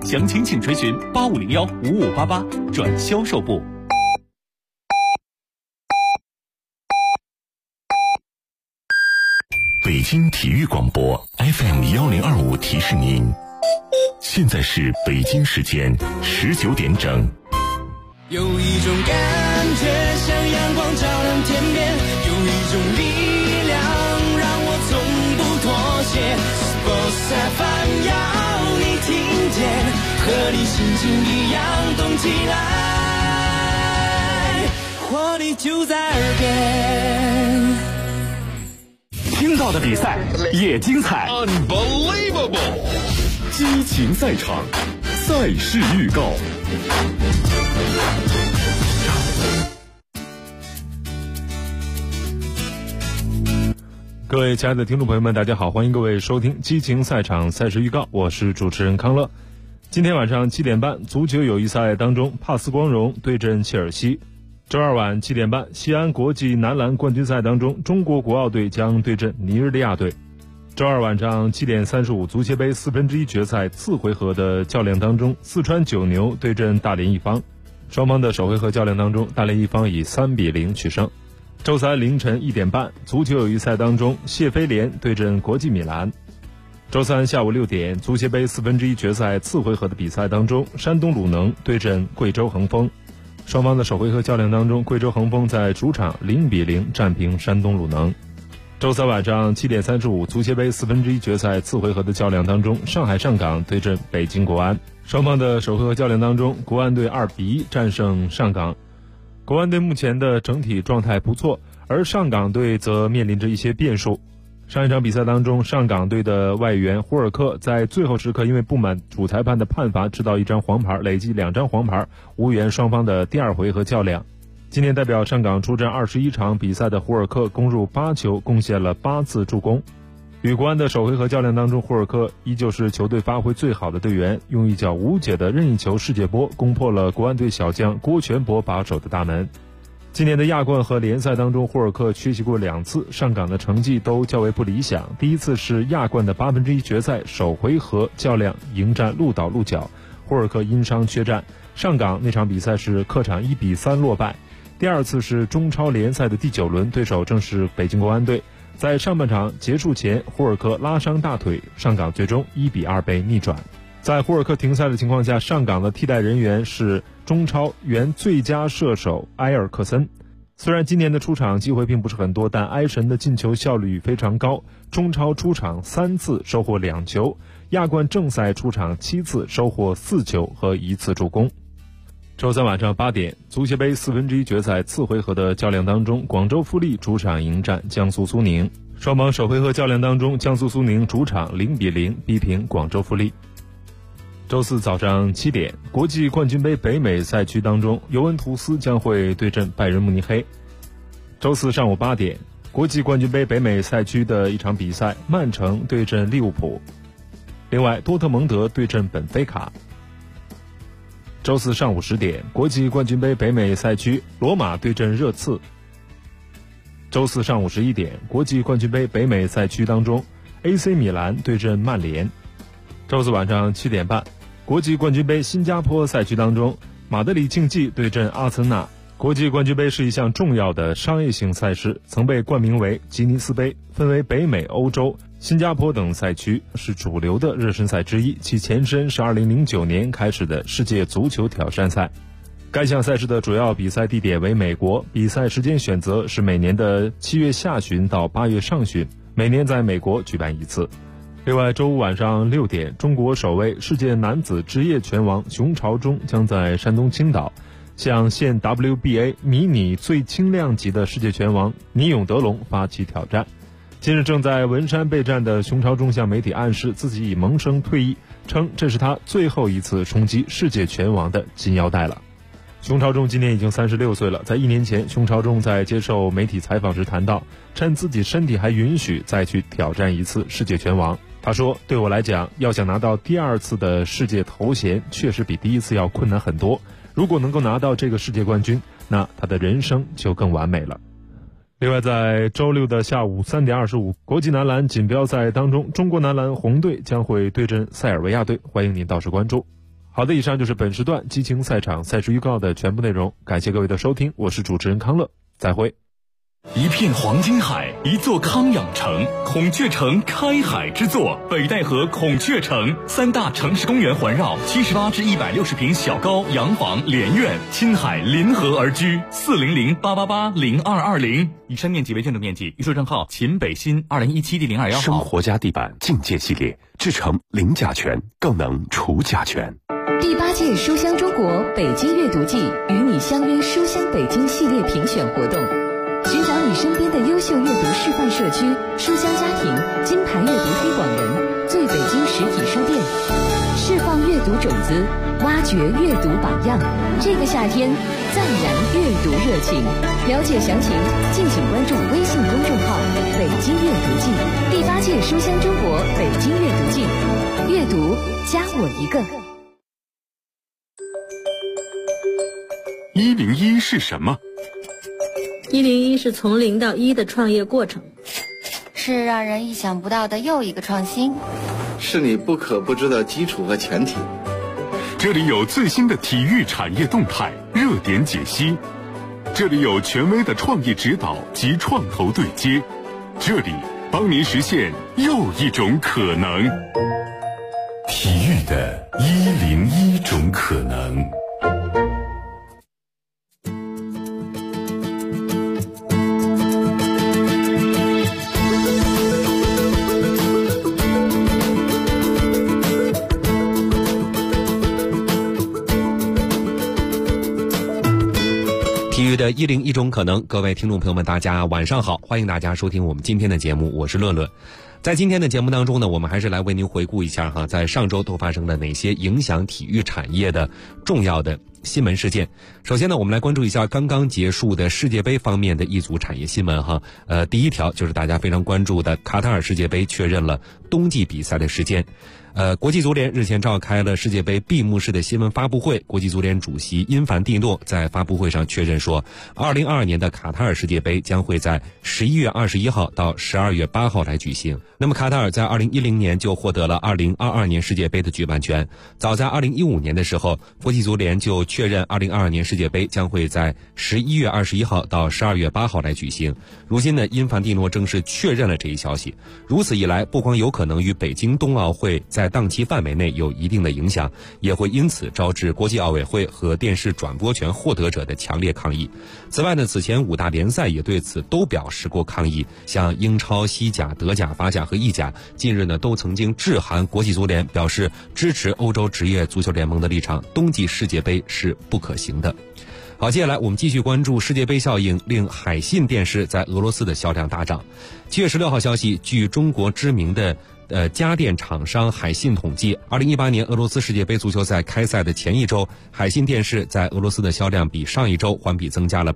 详情请垂询85015588转销售部。 北京体育广播 FM1025提示您，现在是北京时间19点整。 有一种感觉像阳光照亮天边，有一种力量让我从不妥协。Sports FM 要你听见，和你心情一样动起来，活力就在耳边。 听到的比赛也精彩 ，Unbelievable！ 激情赛场，赛事预告。 各位亲爱的听众朋友们，大家好，欢迎各位收听激情赛场赛事预告，我是主持人康乐。今天晚上7点半，足球友谊赛当中，帕斯光荣对阵切尔西。周二晚7点半，西安国际男篮冠军赛当中，中国国奥队将对阵尼日利亚队。周二晚上7点35，足协杯1/4决赛次回合的较量当中，四川九牛对阵大连一方。双方的首回合较量当中，大连一方以3-0取胜。周三凌晨1点半，足球友谊赛当中，谢菲联对阵国际米兰。周三下午6点，足协杯1/4决赛次回合的比赛当中，山东鲁能对阵贵州恒丰。双方的首回合较量当中，贵州恒丰在主场0-0战平山东鲁能。周三晚上7点35，足协杯1/4决赛次回合的较量当中，上海上港对阵北京国安。双方的首回合较量当中，国安队2-1战胜上港。国安队目前的整体状态不错，而上港队则面临着一些变数。上一场比赛当中，上港队的外援胡尔克在最后时刻因为不满主裁判的判罚，吃到1张黄牌，累计2张黄牌，无缘双方的第二回合较量。今年代表上港出战21场比赛的胡尔克攻入8球，贡献了8次助攻。与国安的首回合较量当中，胡尔克依旧是球队发挥最好的队员，用一脚无解的任意球世界波攻破了国安队小将郭全博把守的大门。今年的亚冠和联赛当中，胡尔克缺席过2次，上港的成绩都较为不理想。第一次是亚冠的1/8决赛首回合较量迎战鹿岛鹿角，胡尔克因伤缺战，上港那场比赛是客场1-3落败。第二次是中超联赛的第9轮，对手正是北京国安队。在上半场结束前，胡尔克拉伤大腿，上港最终1-2被逆转。在胡尔克停赛的情况下，上港的替代人员是中超原最佳射手埃尔克森。虽然今年的出场机会并不是很多，但埃神的进球效率非常高，中超出场3次收获2球，亚冠正赛出场7次收获4球和1次助攻。周三晚上8点，足协杯1/4决赛次回合的较量当中，广州富力主场迎战江苏苏宁。双方首回合较量当中，江苏苏宁主场0-0逼平广州富力。周四早上7点，国际冠军杯北美赛区当中，尤文图斯将会对阵拜仁慕尼黑。周四上午8点，国际冠军杯北美赛区的一场比赛，曼城对阵利物浦。另外，多特蒙德对阵本菲卡。周四上午10点，国际冠军杯北美赛区，罗马对阵热刺。周四上午11点，国际冠军杯北美赛区当中 ，AC 米兰对阵曼联。周四晚上7点半，国际冠军杯新加坡赛区当中，马德里竞技对阵阿森纳。国际冠军杯是一项重要的商业性赛事，曾被冠名为吉尼斯杯，分为北美、欧洲、新加坡等赛区，是主流的热身赛之一。其前身是2009年开始的世界足球挑战赛。该项赛事的主要比赛地点为美国，比赛时间选择是每年的7月下旬到8月上旬，每年在美国举办1次。另外，周五晚上6点，中国首位世界男子职业拳王熊朝忠将在山东青岛向现 WBA 迷你最轻量级的世界拳王倪永德龙发起挑战。近日正在文山备战的熊朝忠向媒体暗示自己已萌生退役，称这是他最后一次冲击世界拳王的金腰带了。熊朝忠今年已经36岁了，在1年前，熊朝忠在接受媒体采访时谈到，趁自己身体还允许再去挑战1次世界拳王。他说，对我来讲，要想拿到第2次的世界头衔，确实比第1次要困难很多。如果能够拿到这个世界冠军，那他的人生就更完美了。另外，在周六的下午3点25，国际男篮锦标赛当中，中国男篮红队将会对阵塞尔维亚队，欢迎您到时关注。 好的，以上就是本时段激情赛场赛事预告的全部内容，感谢各位的收听，我是主持人康乐，再会。 一片黄金海，一座康养城，孔雀城开海之作，北戴河孔雀城，3大城市公园环绕，78至160平小高洋房连院，亲海临河而居，400-888-0220。以上面积为建筑面积，预售账号秦北新2017第021号。 生活家地板境界系列，制成零甲醛，更能除甲醛。 第8届书香中国北京阅读季与你相约书香北京系列评选活动，寻找你身边的优秀阅读示范社区、书香家庭、金牌阅读推广人、最北京实体书店，释放阅读种子，挖掘阅读榜样。这个夏天，赞燃阅读热情。了解详情，敬请关注微信公众号“北京阅读季”。第8届书香中国北京阅读季，阅读加我一个。 101是什么 ？101是从0到1的创业过程， 是让人意想不到的又一个创新， 是你不可不知的基础和前提。 这里有最新的体育产业动态、热点解析，这里有权威的创业指导及创投对接，这里帮您实现又一种可能。体育的101种可能。 体育的101种可能，各位听众朋友们，大家晚上好，欢迎大家收听我们今天的节目，我是论论。在今天的节目当中呢，我们还是来为您回顾一下在上周都发生了哪些影响体育产业的重要的新闻事件。首先呢，我们来关注一下刚刚结束的世界杯方面的一组产业新闻第一条就是大家非常关注的卡塔尔世界杯确认了冬季比赛的时间。国际足联日前召开了世界杯闭幕式的新闻发布会，国际足联主席因凡蒂诺在发布会上确认说，2022年的卡塔尔世界杯将会在11月21号到12月8号来举行。那么卡塔尔在2010年就获得了2022年世界杯的举办权，早在2015年的时候，国际足联就确认2022年世界杯将会在11月21号到12月8号来举行。如今呢，因凡蒂诺正式确认了这一消息。如此一来，不光有可能与北京冬奥会在档期范围内有一定的影响，也会因此招致国际奥委会和电视转播权获得者的强烈抗议。此外呢，此前5大联赛也对此都表示过抗议，像英超、西甲、德甲、法甲和意甲近日呢都曾经致函国际足联，表示支持欧洲职业足球联盟的立场，冬季世界杯是不可行的。好，接下来我们继续关注世界杯效应令海信电视在俄罗斯的销量大涨。7月16号消息，据中国知名的家电厂商海信统计，2018年俄罗斯世界杯足球赛开赛的前一周，海信电视在俄罗斯的销量比上一周环比增加了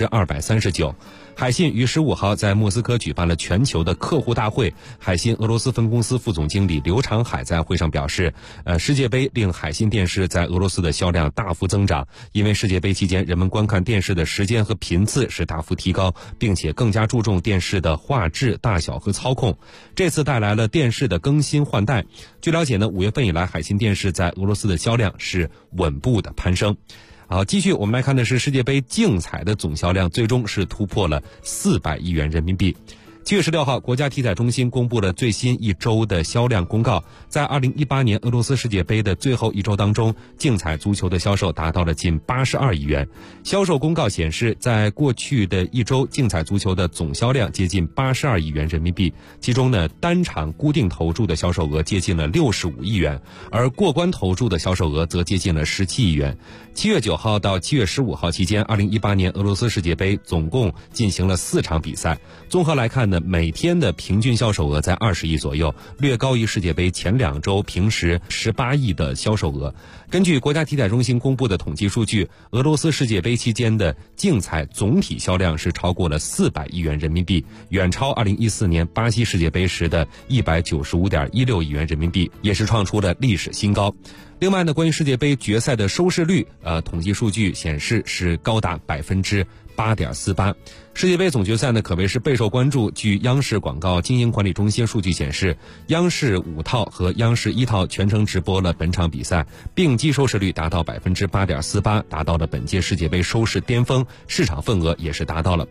239%。海信于15号在莫斯科举办了全球的客户大会，海信俄罗斯分公司副总经理刘长海在会上表示，世界杯令海信电视在俄罗斯的销量大幅增长，因为世界杯期间人们观看电视的时间和频次是大幅提高，并且更加注重电视的画质、大小和操控。这次带来了电视的更新换代。据了解呢，5月份以来，海信电视在俄罗斯的销量是稳步的攀升。好，继续我们来看的是世界杯竞彩的总销量最终是突破了400亿元人民币。7月16号，国家体彩中心公布了最新一周的销量公告。在2018年俄罗斯世界杯的最后一周当中，竞彩足球的销售达到了近82亿元。销售公告显示，在过去的一周，竞彩足球的总销量接近82亿元人民币，其中呢，单场固定投注的销售额接近了65亿元，而过关投注的销售额则接近了17亿元。7月9号到7月15号期间，2018年俄罗斯世界杯总共进行了4场比赛。综合来看呢，每天的平均销售额在20亿左右，略高于世界杯前2周平时18亿的销售额。根据国家体彩中心公布的统计数据，俄罗斯世界杯期间的竞彩总体销量是超过了400亿元人民币，远超2014年巴西世界杯时的195.16亿元人民币，也是创出了历史新高。 另外呢，关于世界杯决赛的收视率，统计数据显示是高达8.48%。世界杯总决赛呢可谓是备受关注。据央视广告经营管理中心数据显示，央视5套和央视1套全程直播了本场比赛，并机收视率达到8.48%，达到了本届世界杯收视巅峰，市场份额也是达到了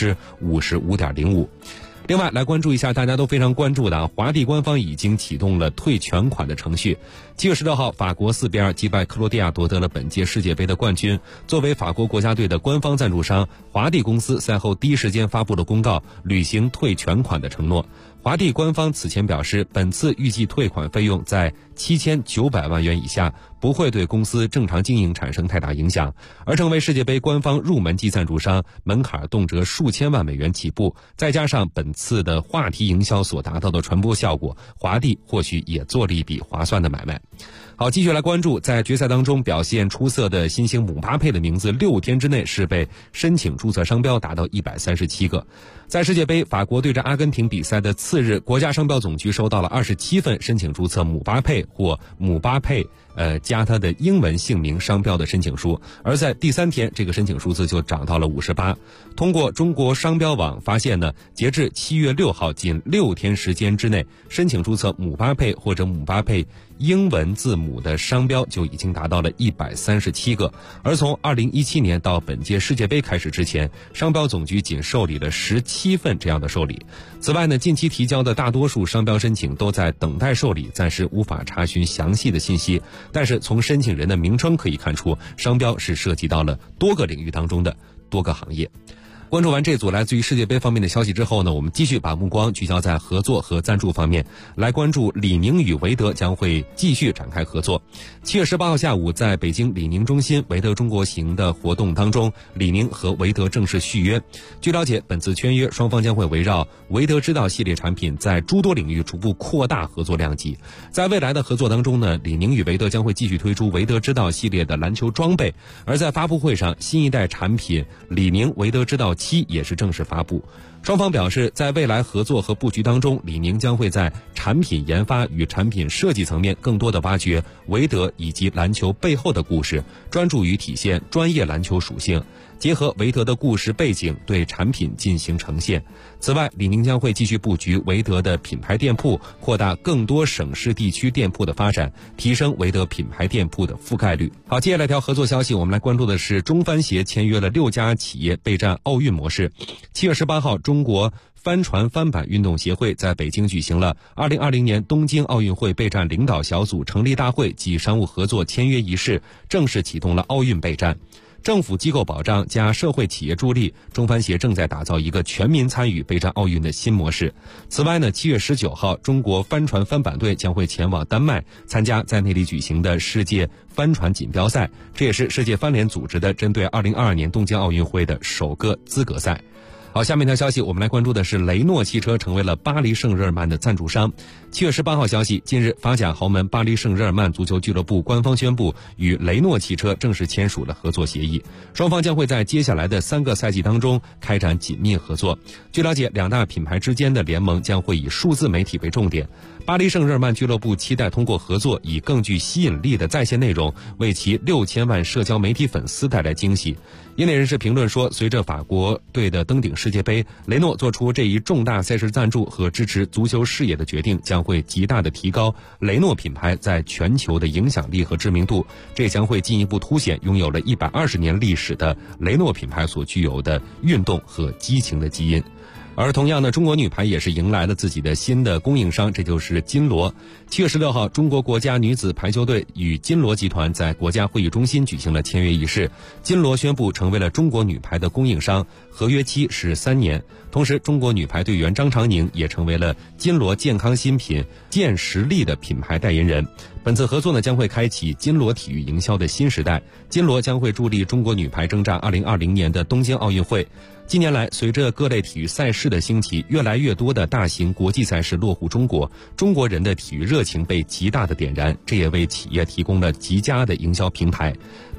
55.05%。另外，来关注一下大家都非常关注的华帝官方已经启动了退全款的程序。7月16号，法国4-2击败克罗地亚，夺得了本届世界杯的冠军。作为法国国家队的官方赞助商，华帝公司赛后第一时间发布了公告，履行退全款的承诺。华帝官方此前表示，本次预计退款费用在7900万元以下，不会对公司正常经营产生太大影响。而成为世界杯官方入门级赞助商，门槛动辄数千万美元起步，再加上本次的话题营销所达到的传播效果，华帝或许也做了一笔划算的买卖。好，继续来关注，在决赛当中表现出色的新星姆巴佩的名字6天之内是被申请注册商标达到137个。在世界杯法国对阵阿根廷比赛的次日，国家商标总局收到了27份申请注册姆巴佩或姆巴佩加他的英文姓名商标的申请书，而在第3天，这个申请数字就涨到了58。通过中国商标网发现呢，截至7月6号，仅6天时间之内，申请注册姆巴佩或者姆巴佩英文字母的商标就已经达到了137个。而从2017年到本届世界杯开始之前，商标总局仅受理了17份这样的受理。此外呢，近期提交的大多数商标申请都在等待受理，暂时无法查询详细的信息。但是从申请人的名称可以看出，商标是涉及到了多个领域当中的多个行业。关注完这组来自于世界杯方面的消息之后呢，我们继续把目光聚焦在合作和赞助方面，来关注李宁与韦德将会继续展开合作。7月18号下午，在北京李宁中心韦德中国行的活动当中，李宁和韦德正式续约。据了解，本次签约双方将会围绕韦德之道系列产品在诸多领域逐步扩大合作量级。在未来的合作当中呢，李宁与韦德将会继续推出韦德之道系列的篮球装备。而在发布会上，新一代产品李宁韦德之道7也是正式发布。双方表示，在未来合作和布局当中，李宁将会在产品研发与产品设计层面更多的挖掘韦德以及篮球背后的故事，专注于体现专业篮球属性，结合韦德的故事背景对产品进行呈现。此外，李宁将会继续布局韦德的品牌店铺，扩大更多省市地区店铺的发展，提升韦德品牌店铺的覆盖率。好，接下来一条合作消息，我们来关注的是中帆协签约了6家企业备战奥运模式。7月18号，中国帆船帆板运动协会在北京举行了2020年东京奥运会备战领导小组成立大会及商务合作签约仪式，正式启动了奥运备战。政府机构保障加社会企业助力，中帆协正在打造一个全民参与备战奥运的新模式。此外呢，7月19号，中国帆船帆板队将会前往丹麦参加在那里举行的世界帆船锦标赛，这也是世界帆联组织的针对2022年东京奥运会的首个资格赛。好，下面一条消息，我们来关注的是雷诺汽车成为了巴黎圣日耳曼的赞助商。7月18号消息，近日法甲豪门巴黎圣日耳曼足球俱乐部官方宣布与雷诺汽车正式签署了合作协议，双方将会在接下来的3个赛季当中开展紧密合作。据了解，两大品牌之间的联盟将会以数字媒体为重点。巴黎圣日耳曼俱乐部期待通过合作，以更具吸引力的在线内容为其6000万社交媒体粉丝带来惊喜。业内人士评论说，随着法国队的登顶世界杯，雷诺做出这一重大赛事赞助和支持足球事业的决定，将会极大的提高雷诺品牌在全球的影响力和知名度，这将会进一步凸显拥有了120年历史的雷诺品牌所具有的运动和激情的基因。而同样呢，中国女排也是迎来了自己的新的供应商，这就是金罗。7月16号，中国国家女子排球队与金罗集团在国家会议中心举行了签约仪式，金罗宣布成为了中国女排的供应商，合约期是3年。同时，中国女排队员张常宁也成为了金罗健康新品健实力的品牌代言人。本次合作呢，将会开启金罗体育营销的新时代。金罗将会助力中国女排征战2020年的东京奥运会。近年来，随着各类体育赛事的兴起，越来越多的大型国际赛事落户中国，中国人的体育热情被极大的点燃，这也为企业提供了极佳的营销平台。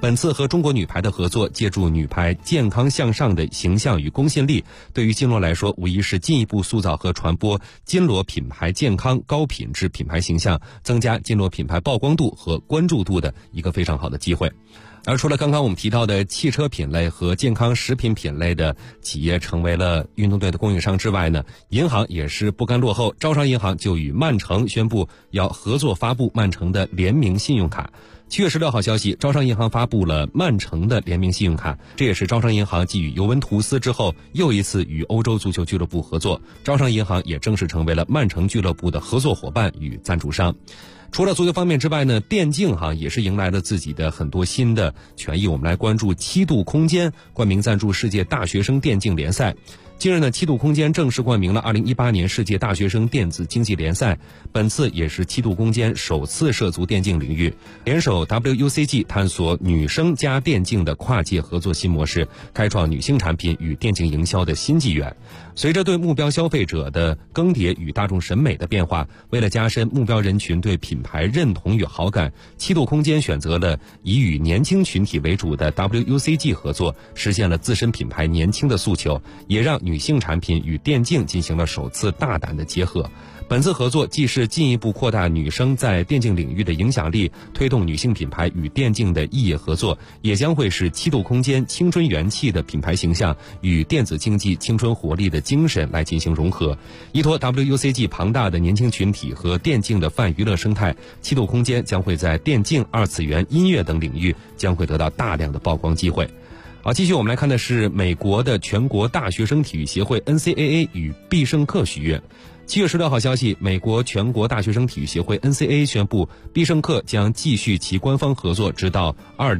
本次和中国女排的合作，借助女排健康向上的形象与公信力，对于金锣来说，无疑是进一步塑造和传播金锣品牌健康高品质品牌形象，增加金锣品牌曝光度和关注度的一个非常好的机会。而除了刚刚我们提到的汽车品类和健康食品品类的企业成为了运动队的供应商之外呢，银行也是不甘落后，招商银行就与曼城宣布要合作发布曼城的联名信用卡。7月16号消息，招商银行发布了曼城的联名信用卡，这也是招商银行继与尤文图斯之后又一次与欧洲足球俱乐部合作，招商银行也正式成为了曼城俱乐部的合作伙伴与赞助商。除了足球方面之外呢，电竞也是迎来了自己的很多新的权益。我们来关注7度空间冠名赞助世界大学生电竞联赛。近日呢，7度空间正式冠名了2018年世界大学生电子竞技联赛，本次也是7度空间首次涉足电竞领域，联手 WUCG 探索女生加电竞的跨界合作新模式，开创女性产品与电竞营销的新纪元。随着对目标消费者的更迭与大众审美的变化，为了加深目标人群对品牌认同与好感，7度空间选择了以与年轻群体为主的 WUCG 合作，实现了自身品牌年轻的诉求，也让女性产品与电竞进行了首次大胆的结合。本次合作既是进一步扩大女生在电竞领域的影响力，推动女性品牌与电竞的异业合作，也将会使7度空间青春元气的品牌形象与电子竞技青春活力的精神来进行融合。依托 WUCG 庞大的年轻群体和电竞的泛娱乐生态，7度空间将会在电竞、二次元、音乐等领域将会得到大量的曝光机会。好，继续我们来看的是美国的全国大学生体育协会 NCAA 与必胜客续约。7月16号消息，美国全国大学生体育协会 NCAA 宣布，必胜客将继续其官方合作，直到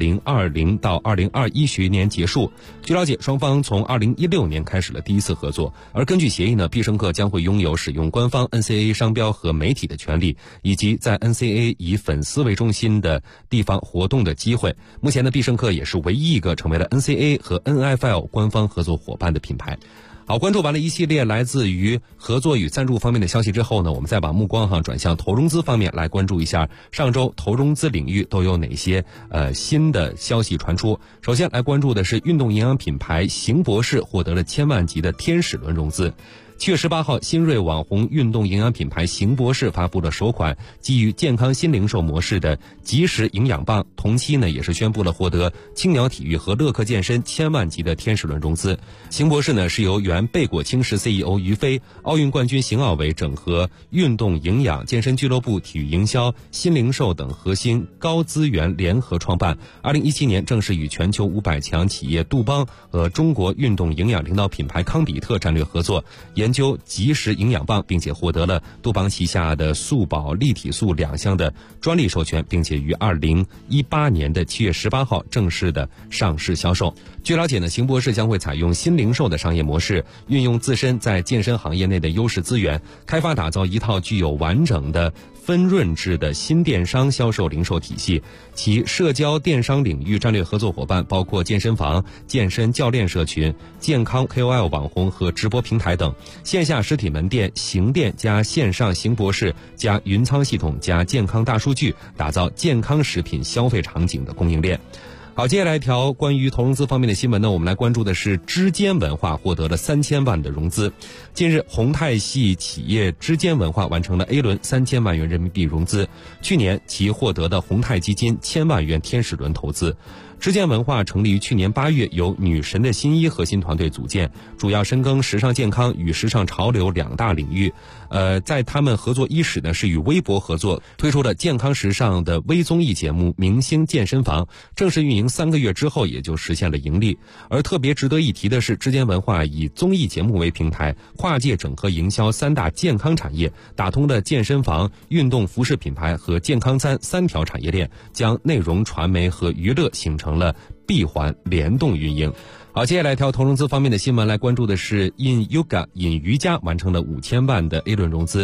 2020到2021学年结束。据了解，双方从2016年开始了第一次合作，而根据协议呢，必胜客将会拥有使用官方 NCAA 商标和媒体的权利，以及在 NCAA 以粉丝为中心的地方活动的机会。目前呢，必胜客也是唯一一个成为了 NCAA 和 NFL 官方合作伙伴的品牌。好，关注完了一系列来自于合作与赞助方面的消息之后呢，我们再把目光转向投融资方面来关注一下上周投融资领域都有哪些新的消息传出。首先来关注的是运动营养品牌邢博士获得了1000万级的天使轮融资。7月18号，新锐网红运动营养品牌邢博士发布了首款基于健康新零售模式的即时营养棒，同期呢也是宣布了获得青鸟体育和乐客健身1000万级的天使轮融资。邢博士呢是由原贝果轻食 CEO 于飞、奥运冠军邢奥伟整合运动营养、健身俱乐部、体育营销、新零售等核心高资源联合创办。2017年正式与全球500强企业杜邦和中国运动营养领导品牌康比特战略合作，研究即时营养棒，并且获得了杜邦旗下的素宝、立体素2项的专利授权，并且于2018年的7月18号正式的上市销售。据了解呢，邢博士将会采用新零售的商业模式，运用自身在健身行业内的优势资源，开发打造一套具有完整的分润制的新电商销售零售体系。其社交电商领域战略合作伙伴包括健身房、健身教练社群、健康 KOL 网红和直播平台等。线下实体门店、行店加线上邢博士加云仓系统加健康大数据，打造健康食品消费场景的供应链。好，接下来一条关于投融资方面的新闻呢，我们来关注的是知坚文化获得了3000万的融资。近日，宏泰系企业知坚文化完成了 A 轮3000万元人民币融资，去年其获得的宏泰基金1000万元天使轮投资。知坚文化成立于去年8月，由女神的新衣核心团队组建，主要深耕时尚健康与时尚潮流2大领域。在他们合作伊始呢，是与微博合作推出了健康时尚的微综艺节目《明星健身房》，正式运营3个月之后也就实现了盈利。而特别值得一提的是，知坚文化以综艺节目为平台，跨界整合营销3大健康产业，打通了健身房、运动服饰品牌和健康餐3条产业链，将内容、传媒和娱乐形成了闭环联动运营。好，接下来一条投融资方面的新闻来关注的是In Yoga 尹瑜伽完成了5000万的 A 轮融资。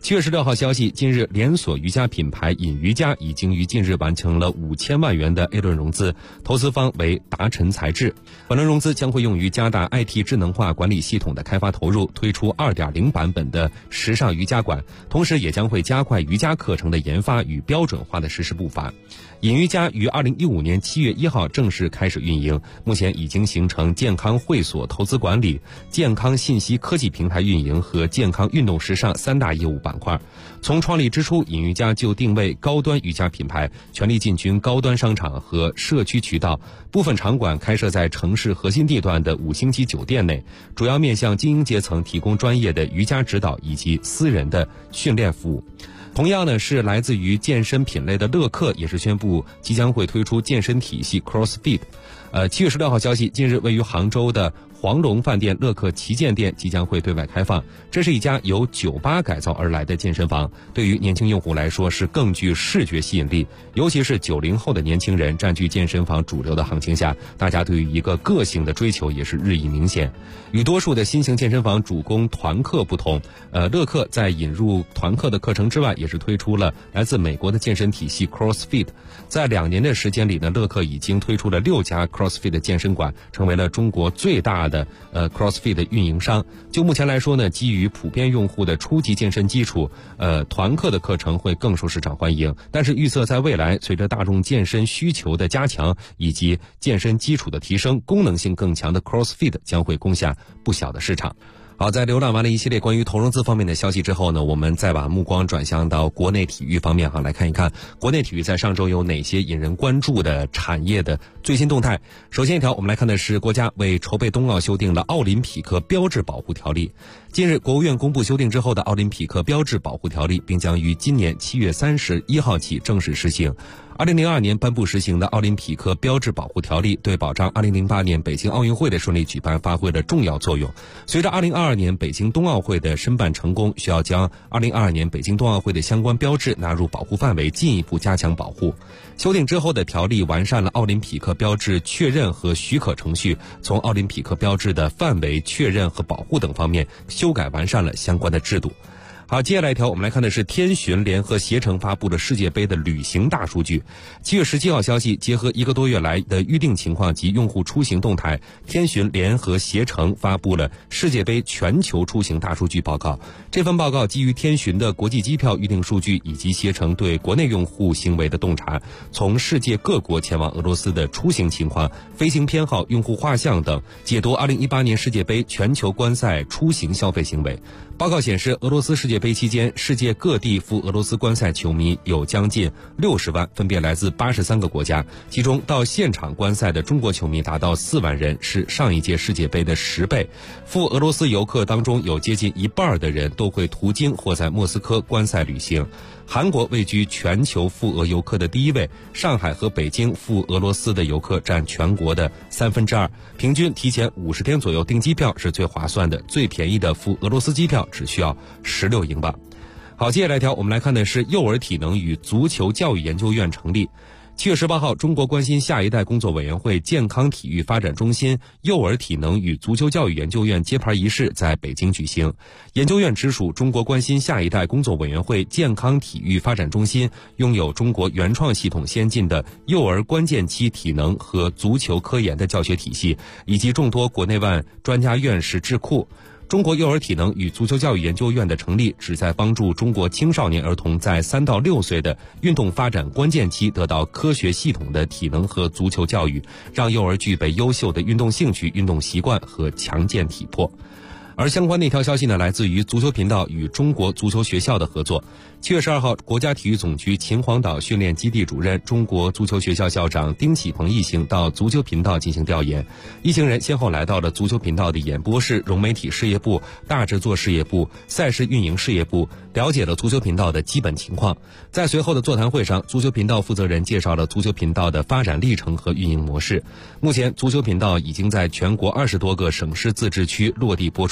7月16号消息，近日连锁瑜伽品牌尹瑜伽已经于近日完成了5000万元的 A 轮融资，投资方为达晨材质。本轮融资将会用于加大 IT 智能化管理系统的开发投入，推出 2.0 版本的时尚瑜伽馆，同时也将会加快瑜伽课程的研发与标准化的实施步伐。尹瑜伽于2015年7月1号正式开始运营，目前已经形成健康会所投资管理、健康信息科技平台运营和健康运动时尚3大业务板块。从创立之初，尹瑜伽就定位高端瑜伽品牌，全力进军高端商场和社区渠道，部分场馆开设在城市核心地段的5星级酒店内，主要面向精英阶层提供专业的瑜伽指导以及私人的训练服务。同样呢，是来自于健身品类的乐客也是宣布即将会推出健身体系 CrossFit。7月16号消息，近日位于杭州的黄龙饭店乐客旗舰店即将会对外开放。这是一家由酒吧改造而来的健身房，对于年轻用户来说是更具视觉吸引力，尤其是90后的年轻人占据健身房主流的行情下，大家对于一个个性的追求也是日益明显。与多数的新型健身房主攻团课不同，乐客在引入团课的课程之外，也是推出了来自美国的健身体系 CrossFit。在2年的时间里呢，乐客已经推出了6家 CrossFit 的健身馆，成为了中国最大的CrossFit 的运营商。就目前来说呢，基于普遍用户的初级健身基础，团课的课程会更受市场欢迎。但是预测在未来，随着大众健身需求的加强以及健身基础的提升，功能性更强的 CrossFit 将会攻下不小的市场。好，在浏览完了一系列关于投融资方面的消息之后呢，我们再把目光转向到国内体育方面来看一看国内体育在上周有哪些引人关注的产业的最新动态。首先一条，我们来看的是国家为筹备冬奥修订了奥林匹克标志保护条例。近日，国务院公布修订之后的奥林匹克标志保护条例，并将于今年7月31号起正式实行。2002年颁布实行的奥林匹克标志保护条例，对保障2008年北京奥运会的顺利举办发挥了重要作用。随着2022年北京冬奥会的申办成功，需要将2022年北京冬奥会的相关标志纳入保护范围，进一步加强保护。修订之后的条例完善了奥林匹克标志确认和许可程序，从奥林匹克标志的范围、确认和保护等方面修改完善了相关的制度。好，接下来一条，我们来看的是天巡联合携程发布了世界杯的旅行大数据。7月17号消息，结合1个多月来的预订情况及用户出行动态，天巡联合携程发布了世界杯全球出行大数据报告。这份报告基于天巡的国际机票预订数据以及携程对国内用户行为的洞察，从世界各国前往俄罗斯的出行情况、飞行偏好、用户画像等，解读2018年世界杯全球观赛出行消费行为。报告显示，俄罗斯世界杯期间，世界各地赴俄罗斯观赛球迷有将近60万，分别来自83个国家，其中到现场观赛的中国球迷达到4万人，是上一届世界杯的10倍。赴俄罗斯游客当中有接近一半的人都会途经或在莫斯科观赛旅行。韩国位居全球赴俄游客的第1位，上海和北京赴俄罗斯的游客占全国的2/3，平均提前50天左右订机票是最划算的，最便宜的赴俄罗斯机票只需要16英镑。好，接下来一条，我们来看的是幼儿体能与足球教育研究院成立。7月18号，中国关心下一代工作委员会健康体育发展中心幼儿体能与足球教育研究院揭牌仪式在北京举行。研究院直属中国关心下一代工作委员会健康体育发展中心拥有中国原创系统先进的幼儿关键期体能和足球科研的教学体系，以及众多国内外专家院士智库。中国幼儿体能与足球教育研究院的成立，旨在帮助中国青少年儿童在3到6岁的运动发展关键期得到科学系统的体能和足球教育，让幼儿具备优秀的运动兴趣、运动习惯和强健体魄。而相关的一条消息呢，来自于足球频道与中国足球学校的合作。7月12号，国家体育总局秦皇岛训练基地主任、中国足球学校校长丁启鹏一行到足球频道进行调研。一行人先后来到了足球频道的演播室、融媒体事业部、大制作事业部、赛事运营事业部，了解了足球频道的基本情况。在随后的座谈会上，足球频道负责人介绍了足球频道的发展历程和运营模式。目前，足球频道已经在全国20多个省市自治区落地播出。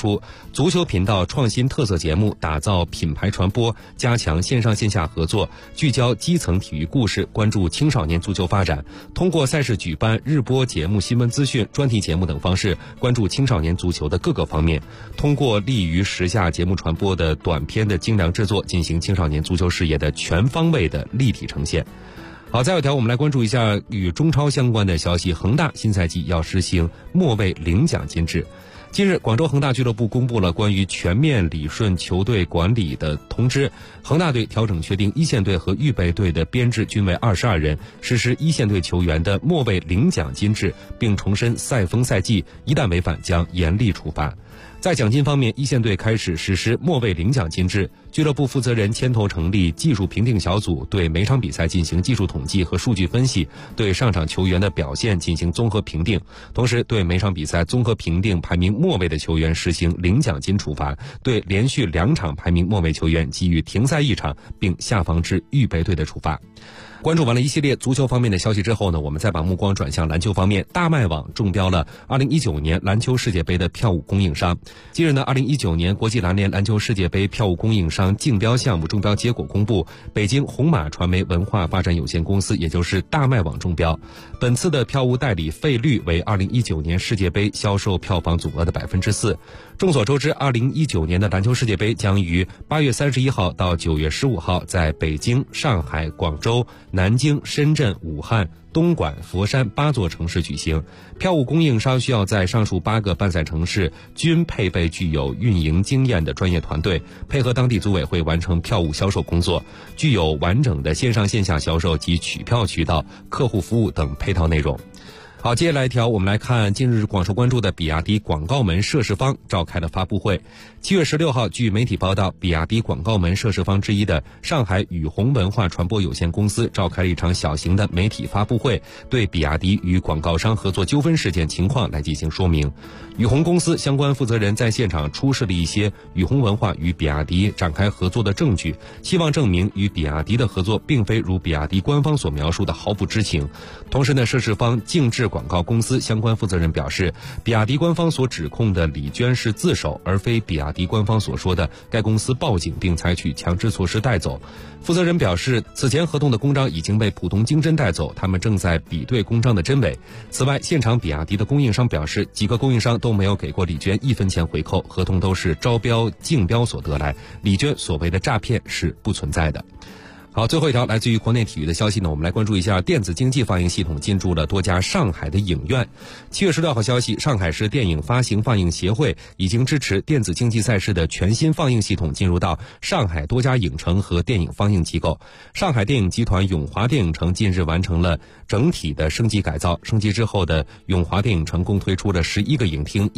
出足球频道创新特色节目，打造品牌传播，加强线上线下合作，聚焦基层体育故事，关注青少年足球发展。通过赛事举办、日播节目、新闻资讯、专题节目等方式，关注青少年足球的各个方面。通过利于时下节目传播的短片的精良制作，进行青少年足球事业的全方位的立体呈现。好，再有一条，我们来关注一下与中超相关的消息。恒大新赛季要实行末位零奖金制。近日，广州恒大俱乐部公布了关于全面理顺球队管理的通知。恒大队调整确定一线队和预备队的编制均为22人，实施一线队球员的末位零奖金制，并重申赛风赛季一旦违反将严厉处罚。在奖金方面，一线队开始实施末位零奖金制，俱乐部负责人牵头成立技术评定小组，对每场比赛进行技术统计和数据分析，对上场球员的表现进行综合评定，同时对每场比赛综合评定排名末位的球员实行零奖金处罚，对连续2场排名末位球员给予停赛1场，并下放至预备队的处罚。关注完了一系列足球方面的消息之后呢，我们再把目光转向篮球方面。大麦网中标了2019年篮球世界杯的票务供应商。近日呢，2019年国际篮联篮球世界杯票务供应商竞标项目中标结果公布，北京红马传媒文化发展有限公司，也就是大麦网中标。本次的票务代理费率为2019年世界杯销售票房总额的4%。众所周知，2019年的篮球世界杯将于8月31号到9月15号在北京、上海、广州、南京、深圳、武汉、东莞、佛山8座城市举行。票务供应商需要在上述8个办赛城市均配备具有运营经验的专业团队，配合当地组委会完成票务销售工作，具有完整的线上线下销售及取票渠道、客户服务等配套内容。好，接下来一条，我们来看近日广受关注的比亚迪广告门涉事方召开了发布会。7月16号，据媒体报道，比亚迪广告门涉事方之一的上海宇宏文化传播有限公司召开了一场小型的媒体发布会，对比亚迪与广告商合作纠纷事件情况来进行说明。宇宏公司相关负责人在现场出示了一些宇宏文化与比亚迪展开合作的证据，希望证明与比亚迪的合作并非如比亚迪官方所描述的毫不知情。同时呢，涉事方静置广告公司相关负责人表示，比亚迪官方所指控的李娟是自首，而非比亚迪官方所说的该公司报警并采取强制措施带走。负责人表示，此前合同的公章已经被浦东经侦带走，他们正在比对公章的真伪。此外，现场比亚迪的供应商表示，几个供应商都没有给过李娟1分钱回扣，合同都是招标竞标所得来，李娟所谓的诈骗是不存在的。好，最后一条来自于国内体育的消息呢，我们来关注一下电子竞技放映系统进驻了多家上海的影院。7月16号消息，上海市电影发行放映协会已经支持电子竞技赛事的全新放映系统进入到上海多家影城和电影放映机构。上海电影集团永华电影城近日完成了整体的升级改造，升级之后的永华电影城共推出了11个影厅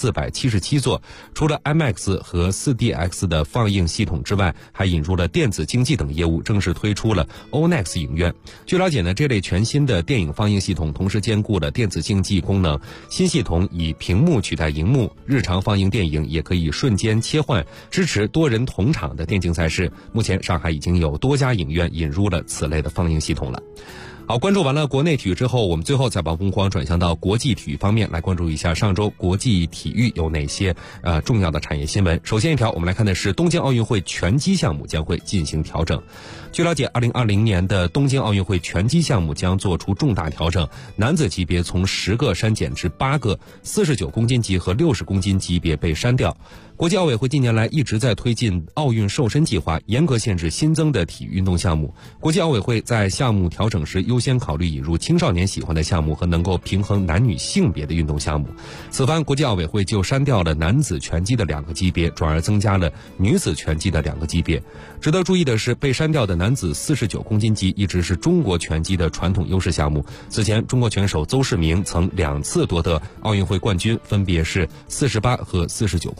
1477座，除了 IMAX 和 4DX 的放映系统之外，还引入了电子竞技等业务，正式推出了 ONEX 影院。据了解呢，这类全新的电影放映系统同时兼顾了电子竞技功能，新系统以屏幕取代荧幕，日常放映电影也可以瞬间切换，支持多人同场的电竞赛事。目前上海已经有多家影院引入了此类的放映系统了。好，关注完了国内体育之后，我们最后再把目光转向到国际体育方面，来关注一下上周国际体育有哪些重要的产业新闻。首先一条，我们来看的是东京奥运会拳击项目将会进行调整。据了解，2020年的东京奥运会拳击项目将做出重大调整，男子级别从10个删减至8个，49公斤级和60公斤级别被删掉。国际奥委会近年来一直在推进奥运瘦身计划，严格限制新增的体育运动项目。国际奥委会在项目调整时优先考虑引入青少年喜欢的项目和能够平衡男女性别的运动项目。此番国际奥委会就删掉了男子拳击的2个级别，转而增加了女子拳击的2个级别。值得注意的是，被删掉的男子49公斤级一直是中国拳击的传统优势项目。此前，中国拳手邹市明曾2次夺得奥运会冠军，分别是48和49公斤级。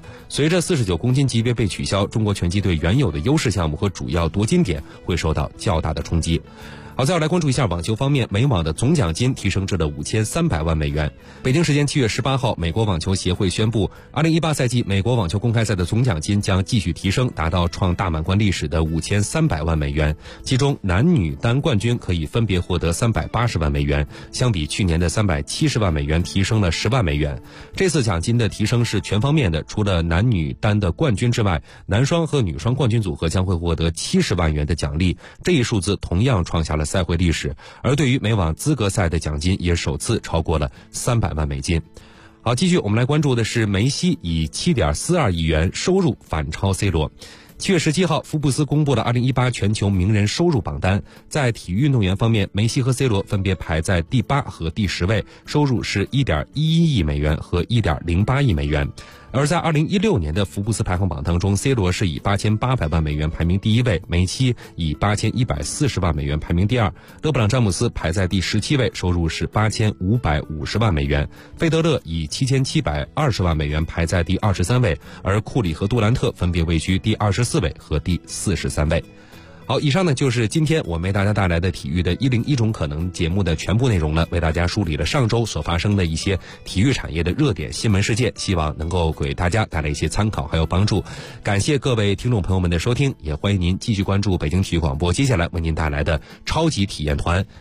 随着49公斤级别被取消，中国拳击队原有的优势项目和主要夺金点会受到较大的冲击。好，再来关注一下网球方面，美网的总奖金提升至了5300万美元。北京时间7月18号，美国网球协会宣布，2018赛季美国网球公开赛的总奖金将继续提升，达到创大满贯历史的5300万美元。其中，男女单冠军可以分别获得380万美元，相比去年的370万美元提升了10万美元。这次奖金的提升是全方面的，除了男女单的冠军之外，男双和女双冠军组合将会获得70万元的奖励，这一数字同样创下了赛会历史。而对于美网资格赛的奖金也首次超过了300万美金。好，继续我们来关注的是梅西以7.42亿元收入反超 C 罗。7月17号，福布斯公布了2018全球名人收入榜单。在体育运动员方面，梅西和 C 罗分别排在第8和第10位，收入是1.11亿美元和1.08亿美元。而在2016年的福布斯排行榜当中 ，C 罗是以8800万美元排名第1位，梅西以8140万美元排名第2，勒布朗詹姆斯排在第17位，收入是8550万美元，费德勒以7720万美元排在第23位，而库里和杜兰特分别位居第24位和第43位。好，以上呢就是今天我们为大家带来的体育的101种可能节目的全部内容了，为大家梳理了上周所发生的一些体育产业的热点新闻事件，希望能够给大家带来一些参考还有帮助。感谢各位听众朋友们的收听，也欢迎您继续关注北京体育广播接下来为您带来的超级体验团